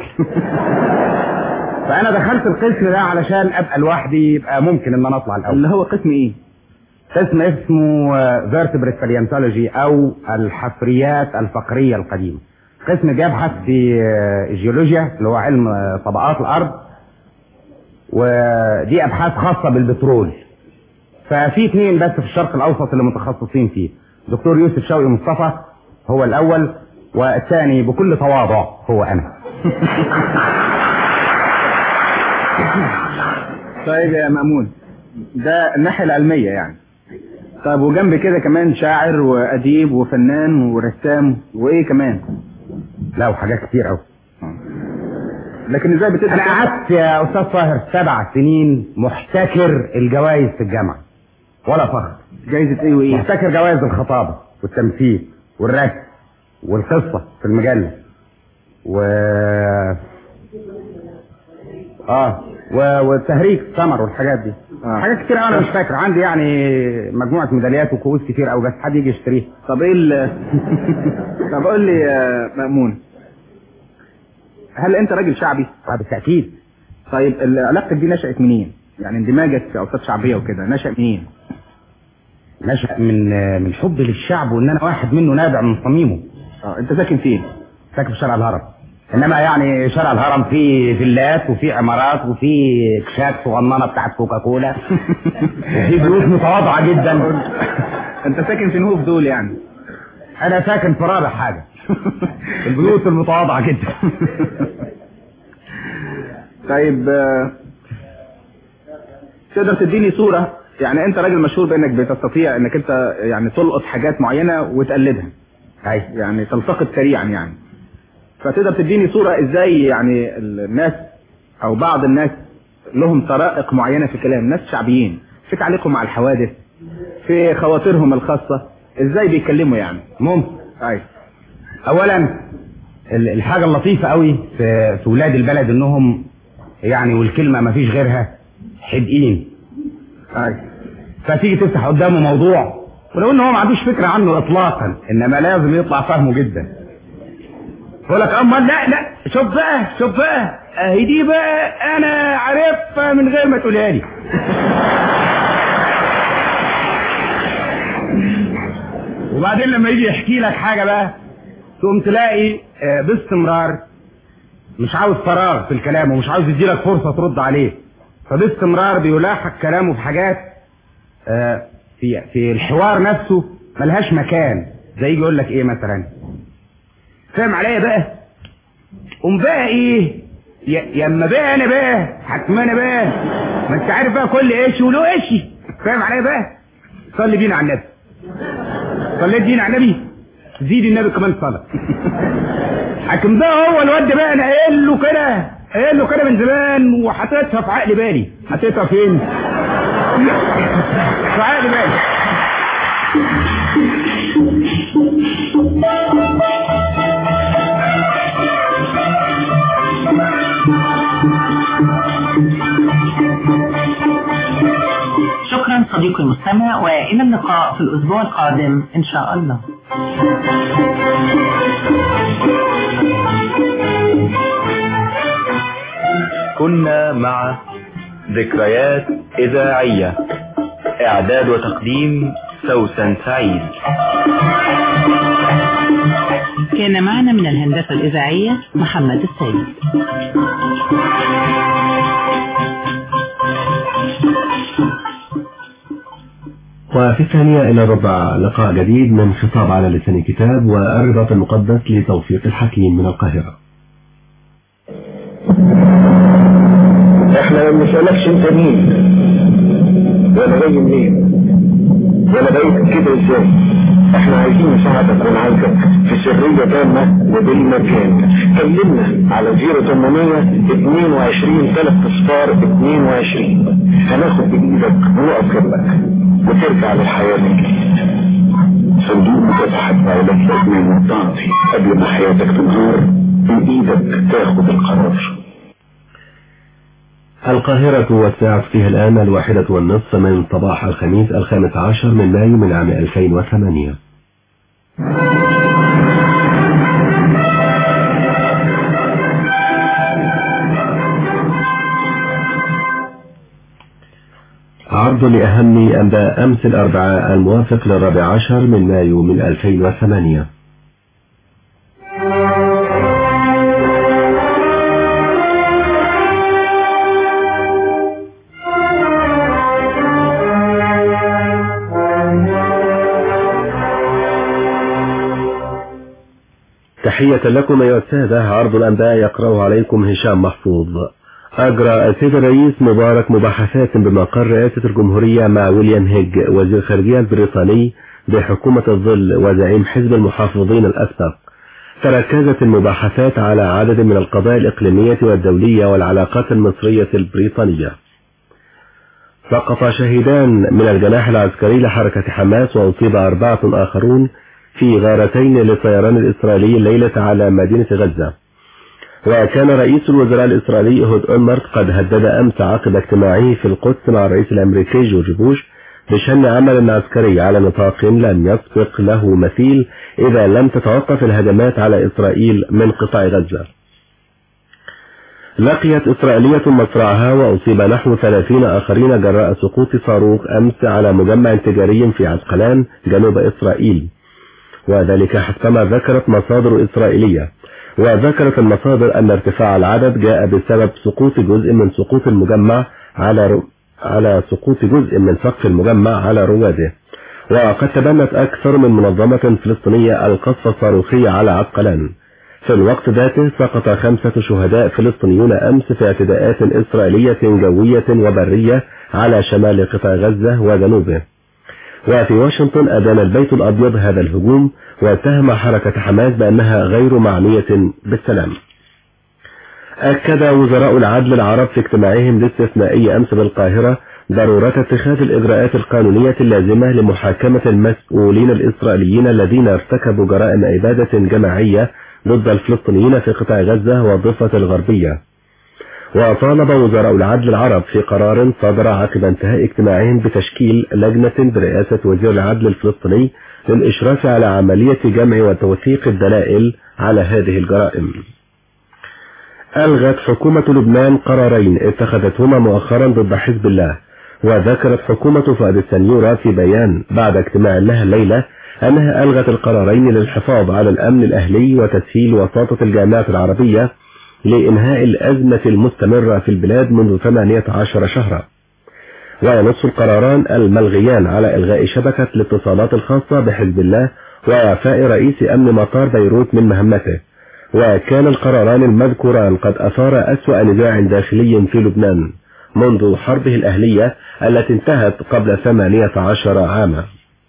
فانا دخلت القسم ده علشان ابقى لوحدي، يبقى ممكن ان انا اطلع الاول. اللي هو قسم ايه؟ قسم اسمه فيرتبريت باليونتولوجي او الحفريات الفقريه القديمه. قسم بيبحث في الجيولوجيا اللي هو علم طبقات الارض، ودي ابحاث خاصه بالبترول. ففي اثنين بس في الشرق الاوسط اللي متخصصين فيه، دكتور يوسف شوقي مصطفى هو الاول، والثاني بكل تواضع هو انا. طيب يا مأمون، ده الناحية العلمية يعني. طب وجنب كده كمان شاعر وأديب وفنان ورسام وإيه كمان؟ لا وحاجات كتير أوي. لكن إزاي بتدرس؟ أنا قعدت يا أستاذ طاهر سبع سنين محتكر الجوائز في الجامعة ولا فخر. جايزة إيه وإيه؟ محتكر جوائز الخطابة والتمثيل والرسم والقصة في المجلة و اه والتهريج سمر والحاجات دي. آه. حاجات كتير انا مش فاكر، عندي يعني مجموعه ميداليات وكؤوس كتير قوي، بس حد يجي يشتريها. طب ايه ال طب قول لي يا مأمون، هل انت راجل شعبي؟ اه بالتاكيد. طيب علاقتك دي نشأت منين؟ يعني اندماجك في اوساط شعبيه وكده نشأ منين؟ نشأ من من حب للشعب، وان انا واحد منه نابع من صميمه. اه انت ساكن فين؟ ساكن في شارع الهرم. انما يعني شارع الهرم فيه فيلات وفيه عمارات وفيه كشاك صغننه بتاعت كوكاكولا وفي بيوت متواضعه جدا. انت ساكن في نهوف دول يعني؟ انا ساكن في رابع حاجه. البيوت المتواضعه جدا. طيب تقدر تديني صوره، يعني انت راجل مشهور بانك بتستطيع انك انت يعني تلقط حاجات معينه وتقلدها. اي يعني تلتقط سريعا يعني. فتقدر تديني صورة ازاي يعني الناس او بعض الناس لهم طرائق معينة في الكلام، ناس شعبيين في تعليقهم على الحوادث، في خواطرهم الخاصة، ازاي بيتكلموا يعني؟ ممكن. اي اولا الحاجة اللطيفة قوي في, في ولاد البلد انهم يعني والكلمة ما فيش غيرها حدقين. اي فتيجي تفتح قدامه موضوع ولو ان هو ما عندوش فكرة عنه اطلاقا، انما لازم يطلع فاهمه جدا. يقول لك اما لا لا شوف بقى شوف بقى اهي دي بقى انا عارفها من غير ما تقولها لي. وبعدين لما يجي يحكي لك حاجه بقى تقوم تلاقي باستمرار مش عاوز فراغ في الكلام ومش عاوز يديلك فرصه ترد عليه، فباستمرار بيلاحق كلامه في حاجات في في الحوار نفسه ملهاش مكان. زي يجي يقول لك ايه مثلا، فاهم عليا بقى؟ قوم بقى ايه يا اما بقى انا بقى حتما انا بقى ما انت عارف بقى كل ايش وله ايش، فاهم عليا بقى؟ صلي بينا على النبي. صليت بينا على النبي، زيد النبي كمان صلاه. لكن ده هو الواد بقى انا قايل له كده قايل له كده من زمان وحطيتها في عقل بالي. حطيتها فين؟ في عقل بالي. شكرا صديقي المستمع، والى اللقاء في الاسبوع القادم ان شاء الله. كنا مع ذكريات إذاعية، إعداد وتقديم سوسن سعيد. كان معنا من الهندسة الإذاعية محمد السيد. وفي الثانية إلى ربع لقاء جديد من خطاب على لسان كتاب والرباط المقدس لتوفيق الحكيم من القاهرة. احنا ما بنسألكش انت مين، وانا جاي منين وانا بقيت كده ازاي. احنا عايزين نساعدك ونعالجك في سرية تامة وبالمكان. كلمنا على زيرو ثمانية اتنين وعشرين تلات اصفار اتنين وعشرين. هناخد بايدك ونقف جنبك وترجع للحياة من جديد. صندوق مكافحة علاج الادمان والتعاطي قبل ما حياتك تنهار بايدك تاخد القرار. القاهرة والساعة فيها الآن الواحدة والنصف من صباح الخميس الخامس عشر من مايو من عام ألفين وثمانية. عرض لأهم أنباء أمس الأربعاء الموافق للرابع عشر من مايو من ألفين وثمانية. تحية لكم أيها السادة. عرض الأنباء يقرأه عليكم هشام محفوظ. أجرى السيد الرئيس مبارك مباحثات بمقر رئاسة الجمهورية مع ويليام هيج وزير الخارجية البريطاني بحكومة الظل وزعيم حزب المحافظين الأسبق. تركزت المباحثات على عدد من القضايا الإقليمية والدولية والعلاقات المصرية البريطانية. سقط شهيدان من الجناح العسكري لحركة حماس وأصيب أربعة آخرون في غارتين للطيران الإسرائيلي الليلة على مدينة غزة. وكان رئيس الوزراء الإسرائيلي إيهود أولمرت قد هدد أمس عقب اجتماعه في القدس مع الرئيس الأمريكي جورج بوش بشن عمل عسكري على نطاق لم يسبق له مثيل إذا لم تتوقف الهجمات على إسرائيل من قطاع غزة. لقيت إسرائيلية مصرعها وأصيب نحو ثلاثين آخرين جراء سقوط صاروخ أمس على مجمع تجاري في عسقلان جنوب إسرائيل، وذلك حسب ذكرت مصادر إسرائيلية. وذكرت المصادر أن ارتفاع العدد جاء بسبب سقوط جزء من سقوط المجمع على رو... على سقوط جزء من سقف المجمع على رواده. وقد تبنت أكثر من منظمة فلسطينية القصف الصاروخي على عسقلان. في الوقت ذاته سقط خمسة شهداء فلسطينيون أمس في اعتداءات إسرائيلية جوية وبرية على شمال قطاع غزة وجنوبه. وفي واشنطن أدان البيت الأبيض هذا الهجوم واتهم حركة حماس بأنها غير معنية بالسلام. أكد وزراء العدل العرب في اجتماعهم الاستثنائي أمس بالقاهرة ضرورة اتخاذ الإجراءات القانونية اللازمة لمحاكمة المسؤولين الإسرائيليين الذين ارتكبوا جرائم إبادة جماعية ضد الفلسطينيين في قطاع غزة والضفة الغربية. وطالب وزراء العدل العرب في قرار صدر عقب انتهاء اجتماعهم بتشكيل لجنة برئاسة وزير العدل الفلسطيني للإشراف على عملية جمع وتوثيق الدلائل على هذه الجرائم. ألغت حكومة لبنان قرارين اتخذتهما مؤخرا ضد حزب الله. وذكرت حكومة فؤاد السنيورة في بيان بعد اجتماع لها الليلة أنها ألغت القرارين للحفاظ على الأمن الأهلي وتسهيل وساطة الجامعات العربية لإنهاء الأزمة المستمرة في البلاد منذ ثمانية عشر شهرا. وينص القراران الملغيان على إلغاء شبكة الاتصالات الخاصة بحزب الله وإعفاء رئيس أمن مطار بيروت من مهمته. وكان القراران المذكوران قد أثار أسوأ نزاع داخلي في لبنان منذ حربه الأهلية التي انتهت قبل ثمانية عشر عاما.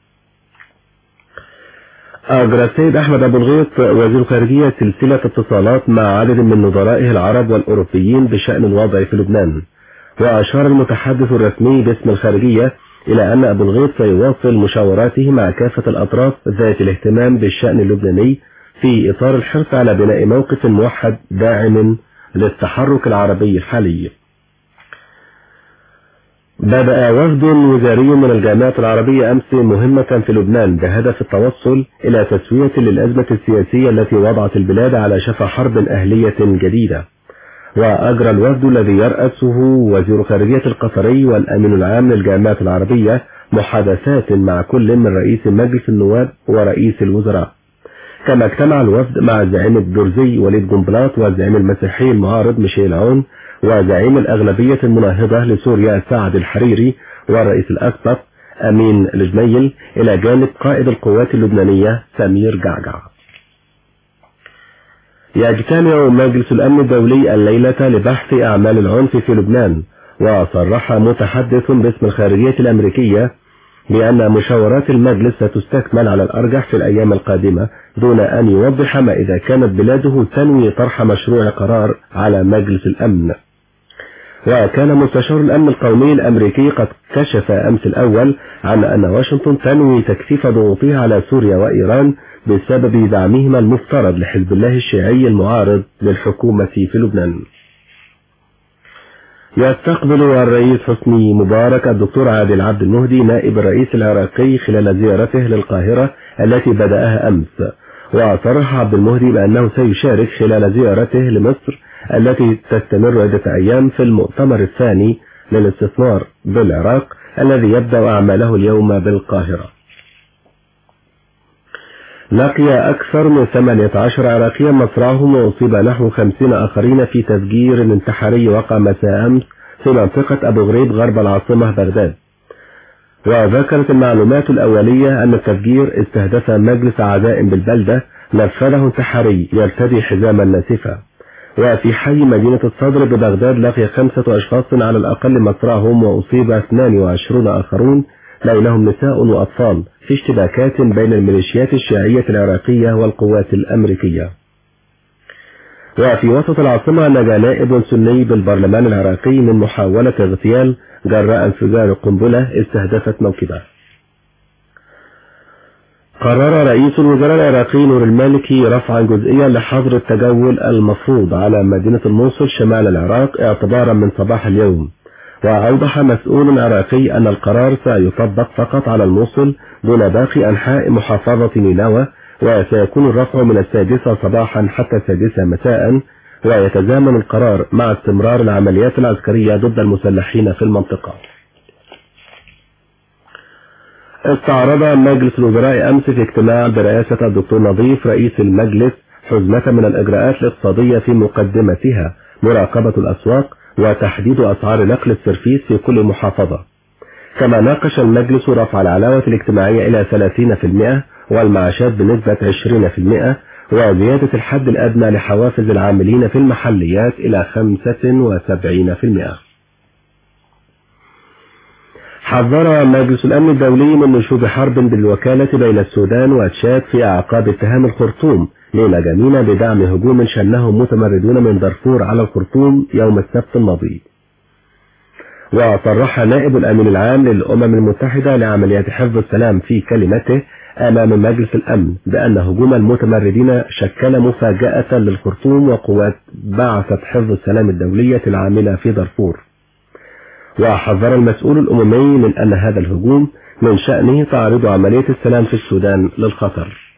أجرى السيد أحمد أبو الغيط وزير الخارجية سلسلة اتصالات مع عدد من نظرائه العرب والأوروبيين بشأن الوضع في لبنان. وأشار المتحدث الرسمي باسم الخارجية إلى أن أبو الغيط سيواصل مشاوراته مع كافة الأطراف ذات الاهتمام بالشأن اللبناني في إطار الحرص على بناء موقف موحد داعم للتحرك العربي الحالي. بدأ وفد وزاري من الجامعة العربية أمس مهمة في لبنان بهدف التوصل إلى تسوية للأزمة السياسية التي وضعت البلاد على شفا حرب أهلية جديدة. وأجرى الوفد الذي يرأسه وزير خارجية القطري والأمين العام للجامعة العربية محادثات مع كل من رئيس مجلس النواب ورئيس الوزراء. كما اجتمع الوفد مع زعيم الدرزي وليد جنبلاط والزعيم المسيحي المعارض ميشيل عون وزعيم الأغلبية المناهضة لسوريا سعد الحريري والرئيس الأسبق أمين الجميل إلى جانب قائد القوات اللبنانية سمير جعجع. يجتمع مجلس الأمن الدولي الليلة لبحث أعمال العنف في لبنان. وصرح متحدث باسم الخارجية الأمريكية بأن مشاورات المجلس ستستكمل على الأرجح في الأيام القادمة دون أن يوضح ما إذا كانت بلاده تنوي طرح مشروع قرار على مجلس الأمن. وكان مستشار الأمن القومي الأمريكي قد كشف أمس الأول عن أن واشنطن تنوي تكثيف ضغوطها على سوريا وإيران بسبب دعمهما المفترض لحزب الله الشيعي المعارض للحكومة في لبنان. يستقبل الرئيس حسني مبارك الدكتور عادل عبد المهدي نائب الرئيس العراقي خلال زيارته للقاهرة التي بدأها أمس. وصرح عبد المهدي بأنه سيشارك خلال زيارته لمصر التي تستمر عدة أيام في المؤتمر الثاني للاستثمار بالعراق الذي يبدأ أعماله اليوم بالقاهرة. لقي أكثر من ثمانية عشر عراقيا مصرعهم وأصيب نحو خمسين آخرين في تفجير انتحاري وقع مساء أمس في منطقة أبو غريب غرب العاصمة بغداد. وذكرت المعلومات الأولية أن التفجير استهدف مجلس عزائم بالبلدة نفذه انتحاري يرتدي حزاما ناسفا. وفي حي مدينة الصدر ببغداد لقي خمسة أشخاص على الأقل مصرعهم وأصيب اثنان وعشرون آخرون بينهم نساء وأطفال في اشتباكات بين الميليشيات الشيعية العراقية والقوات الأمريكية. وفي وسط العاصمة نجا نائب سني بالبرلمان العراقي من محاولة اغتيال جراء انفجار قنبلة استهدفت موكبه. قرر رئيس الوزراء العراقي نور المالكي رفعا جزئيا لحظر التجول المفروض على مدينة الموصل شمال العراق اعتبارا من صباح اليوم. وأوضح مسؤول عراقي أن القرار سيطبق فقط على الموصل دون باقي أنحاء محافظة نينوى، وسيكون الرفع من السادسة صباحا حتى السادسة مساء، ويتزامن القرار مع استمرار العمليات العسكرية ضد المسلحين في المنطقة. استعرض مجلس الوزراء أمس في اجتماع برئاسة الدكتور نظيف رئيس المجلس حزمة من الإجراءات الاقتصادية في مقدمتها مراقبة الأسواق وتحديد أسعار نقل السرفيس في كل محافظة. كما ناقش المجلس رفع العلاوة الاجتماعية إلى ثلاثين بالمئة والمعاشات بنسبة عشرين بالمئة وزيادة الحد الأدنى لحوافز العاملين في المحليات إلى خمسة وسبعين بالمئة. حذر مجلس الأمن الدولي من نشوب حرب بالوكالة بين السودان وتشاد في أعقاب اتهام الخرطوم للجميع بدعم هجوم شنه متمردون من دارفور على الخرطوم يوم السبت الماضي. وصرح نائب الأمين العام للأمم المتحدة لعمليات حفظ السلام في كلمته أمام مجلس الأمن بأن هجوم المتمردين شكل مفاجأة للخرطوم وقوات بعثة حفظ السلام الدولية العاملة في دارفور. وحذر المسؤول الأممي من أن هذا الهجوم من شأنه تعرض عملية السلام في السودان للخطر.